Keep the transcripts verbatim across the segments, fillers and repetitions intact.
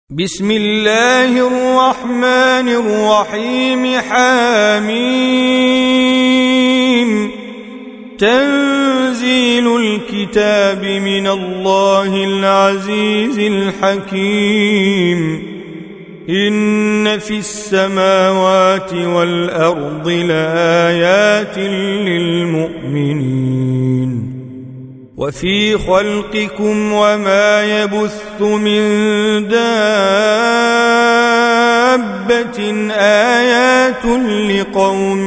بسم الله الرحمن الرحيم. حاميم. تنزيل الكتاب من الله العزيز الحكيم. إن في السماوات والأرض لآيات للمؤمنين وفي خلقكم وما يبث من دابة آيات لقوم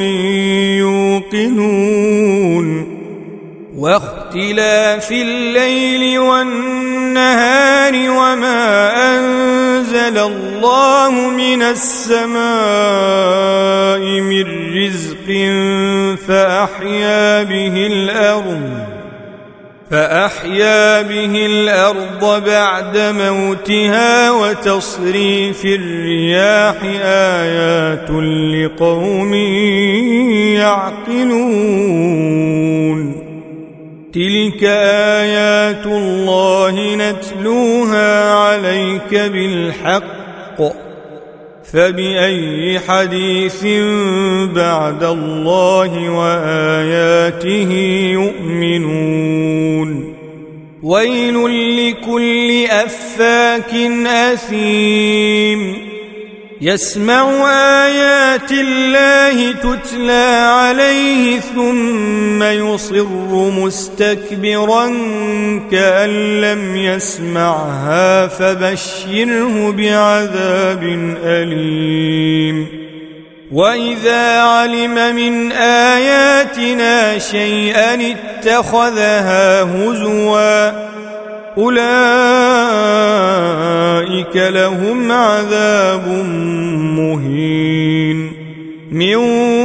يوقنون. واختلاف الليل والنهار وما أنزل الله من السماء من رزق فأحيا به الأرض فأحيا به الأرض بعد موتها وتصريف الرياح آيات لقوم يعقلون. تلك آيات الله نتلوها عليك بالحق فبأي حديث بعد الله وآياته يؤمنون. ويل لكل أفاك أثيم يسمع آيات الله تتلى عليه ثم يصر مستكبرا كأن لم يسمعها فبشره بعذاب أليم. وإذا علم من آياتنا شيئا اتخذها هزوا أولئك لهم عذاب مهين. من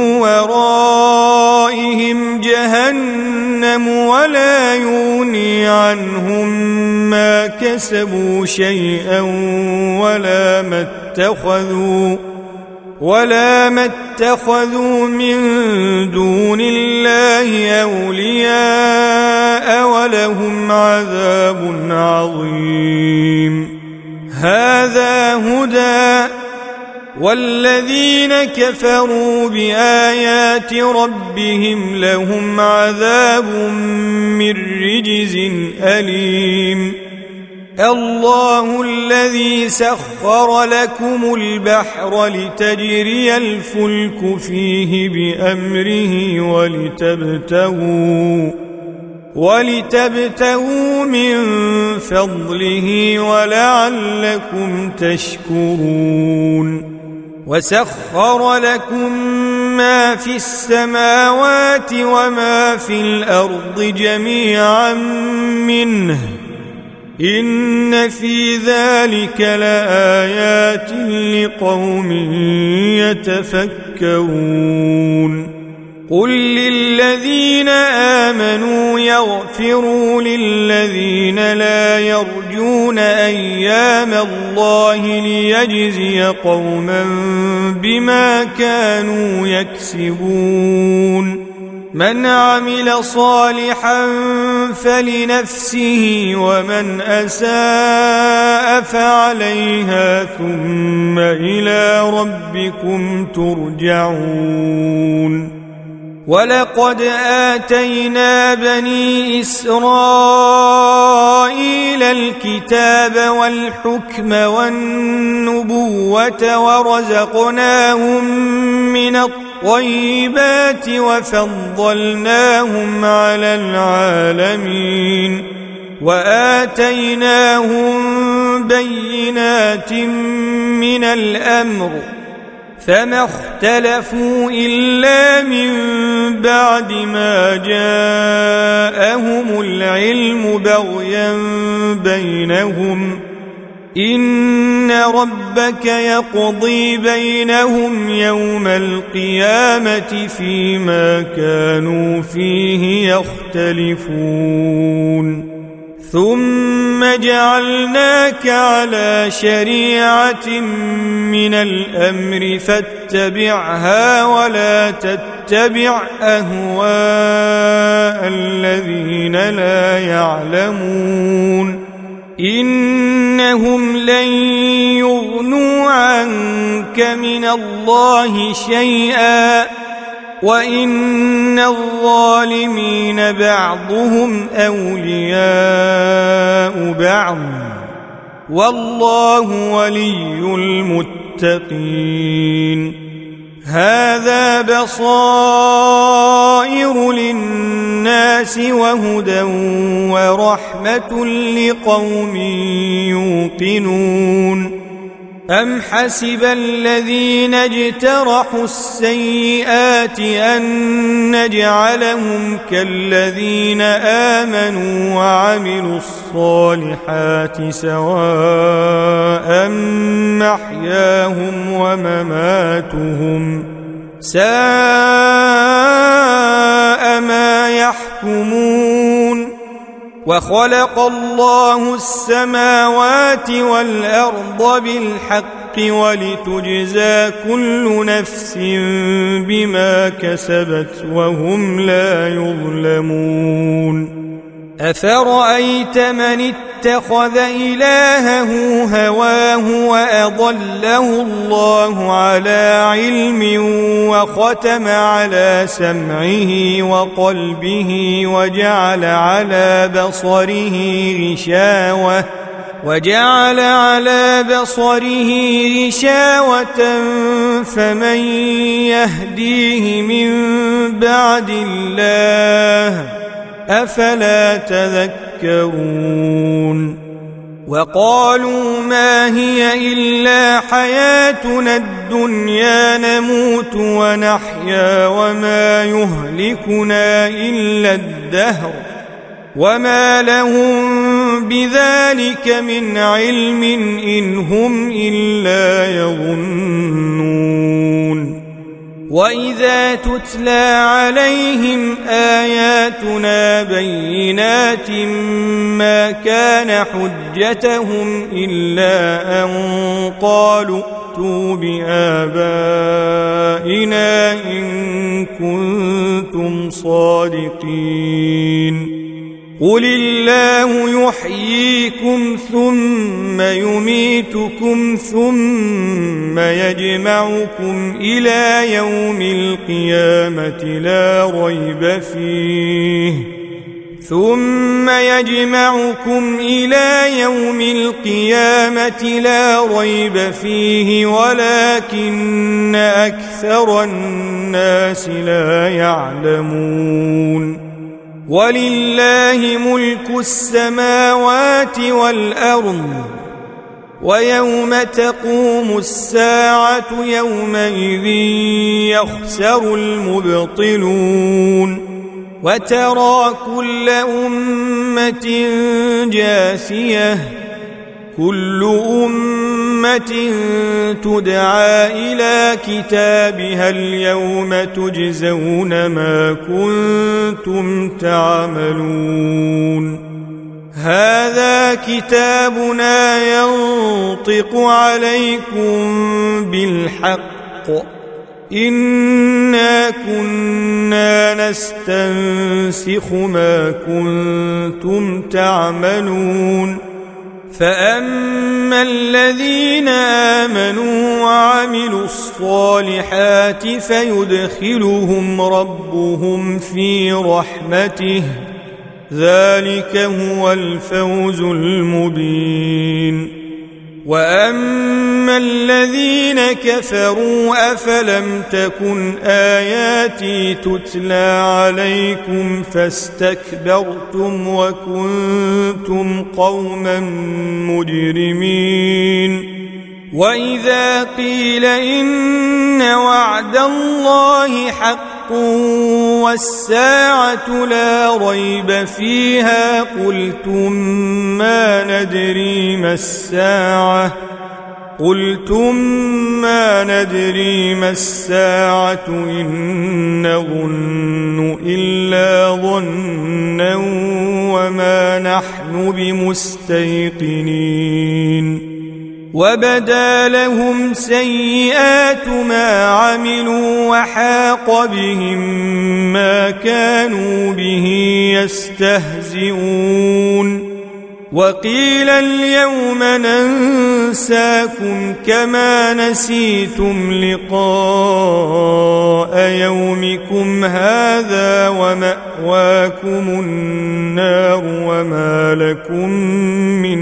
ورائهم جهنم ولا يغني عنهم ما كسبوا شيئا ولا ما اتخذوا ولا ما اتخذوا من دون الله أولياء ولهم عذاب عظيم. هذا هدى والذين كفروا بآيات ربهم لهم عذاب من رجز أليم. الله الذي سخر لكم البحر لتجري الفلك فيه بأمره ولتبتغوا ولتبتغوا من فضله ولعلكم تشكرون. وسخر لكم ما في السماوات وما في الأرض جميعا منه إن في ذلك لآيات لقوم يتفكرون. قل للذين آمنوا يغفروا للذين لا يرجون أيام الله ليجزي قوما بما كانوا يكسبون. من عمل صالحا فلنفسه ومن أساء فعليها ثم إلى ربكم ترجعون. ولقد آتينا بني إسرائيل الكتاب والحكم والنبوة ورزقناهم من الطيبات وفضلناهم على العالمين وآتيناهم بينات من الأمر فما اختلفوا إلا من بعد ما جاءهم العلم بغيا بينهم. إن ربك يقضي بينهم يوم القيامة فيما كانوا فيه يختلفون. ثم جعلناك على شريعة من الأمر فاتبعها ولا تتبع أهواء الذين لا يعلمون إنهم لن عنك من الله شيئا وإن الظالمين بعضهم أولياء بعض والله ولي المتقين. هذا بصائر للناس وهدى ورحمة لقوم يوقنون. أم حسب الذين اجترحوا السيئات أن نجعلهم كالذين آمنوا وعملوا الصالحات سواء محياهم ومماتهم ساء ما يحكمون. وخلق الله السماوات والأرض بالحق ولتجزى كل نفس بما كسبت وهم لا يظلمون. أفرأيت من اتخذ إلهه هواه وأضله الله على علم وختم على سمعه وقلبه وجعل على بصره غشاوة وجعل على بصره غشاوة فمن يهديه من بعد الله أفلا تذكرون. وقالوا ما هي إلا حياتنا الدنيا نموت ونحيا وما يهلكنا إلا الدهر وما لهم بذلك من علم إن هم إلا يظنون. وإذا تتلى عليهم آياتنا بينات ما كان حجتهم إلا أن قالوا ائتوا بآبائنا إن كنتم صادقين. قل الله يحييكم ثم يميتكم ثم يجمعكم إلى يوم القيامة لا ريب فيه ثم يجمعكم إلى يوم القيامة لا ريب فيه ولكن أكثر الناس لا يعلمون. ولله ملك السماوات والأرض ويوم تقوم الساعة يومئذ يخسر المبطلون. وترى كل أمة جاثية كل أمة تدعى إلى كتابها اليوم تجزون ما كنتم تعملون. هذا كتابنا ينطق عليكم بالحق إنا كنا نستنسخ ما كنتم تعملون. فأما الذين آمنوا وعملوا الصالحات فيدخلهم ربهم في رحمته ذلك هو الفوز المبين. وأما الذين كفروا أفلم تكن آياتي تتلى عليكم فاستكبرتم وكنتم قوما مجرمين. وإذا قيل إن وعد الله حق والساعة لا ريب فيها قلتم ما ندري ما الساعة قلتم ما ندري ما الساعة إن نظن إلا ظنا وما نحن بمستيقنين. وبدا لهم سيئات ما عملوا وحاق بهم ما كانوا به يستهزئون. وقيل اليوم ننساكم كما نسيتم لقاء يومكم هذا ومأواكم النار وما لكم من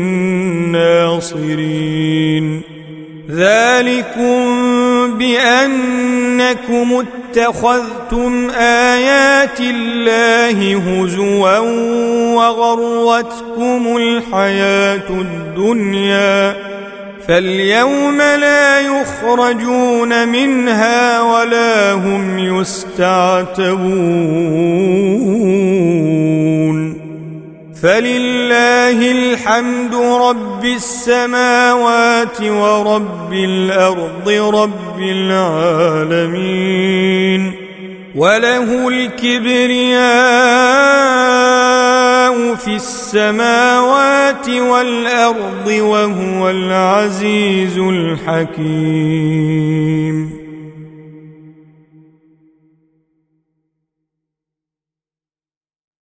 ناصرين ذلكم بأنكم اتخذتم آيات الله هزوا وغرتكم الحياة الدنيا فاليوم لا يخرجون منها ولا هم يستعتبون فلله الحمد رب السماوات ورب الأرض رب العالمين وله الكبرياء في السماوات والأرض وهو العزيز الحكيم.